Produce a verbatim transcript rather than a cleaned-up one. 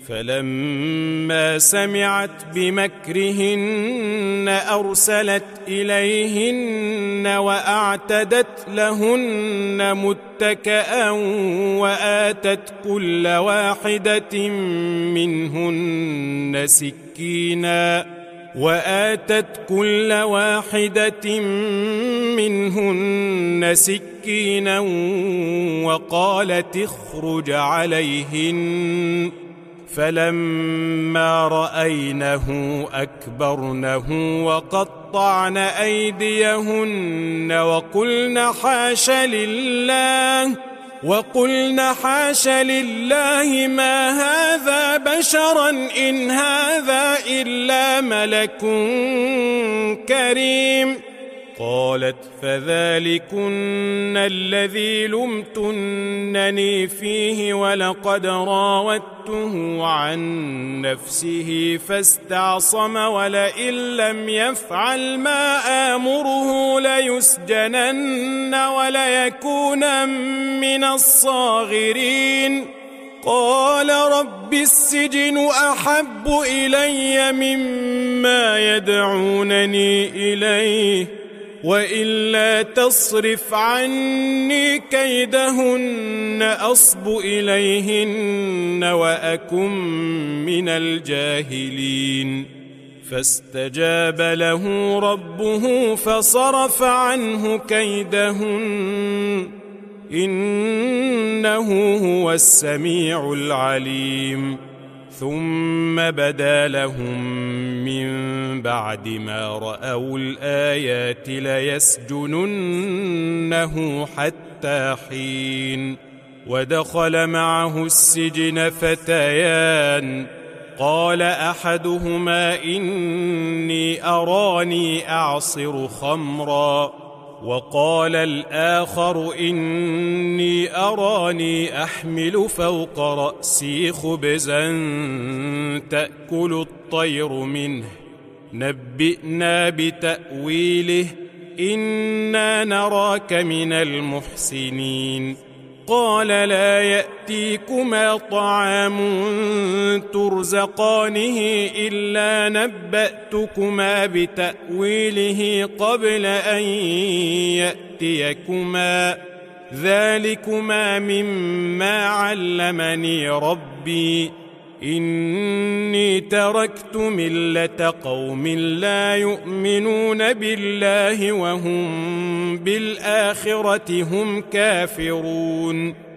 فلما سمعت بمكرهن أرسلت إليهن وأعتدت لهن متكئا وآتت كل واحدة منهن سكينا وآتت كل واحدة منهن سكينا وقالت اخرج عليهن فلما رأينه أكبرنه وقطعن أيديهن وقلن حاش لله وقلن حاش لله ما هذا بشرا إن هذا إلا ملك كريم. قالت فذلكن الذي لمتنني فيه ولقد راودته عن نفسه فاستعصم ولئن لم يفعل ما آمره ليسجنن وليكون من الصاغرين. قال رب السجن أحب إلي مما يدعونني إليه وإلا تصرف عني كيدهن أصب إليهن وأكن من الجاهلين. فاستجاب له ربه فصرف عنه كيدهن إنه هو السميع العليم. ثم بدا لهم من بعد ما رأوا الآيات ليسجننه حتى حين. ودخل معه السجن فتيان قال أحدهما إني أراني أعصر خمرا وقال الآخر إني أراني أحمل فوق رأسي خبزا تأكل الطير منه نبئنا بتأويله إنا نراك من المحسنين. قال لا يأتيكما طعام ترزقانه إلا نبأتكما بتأويله قبل أن يأتيكما ذلكما مما علمني ربي إني تركت ملة قوم لا يؤمنون بالله وهم بالآخرة هم كافرون.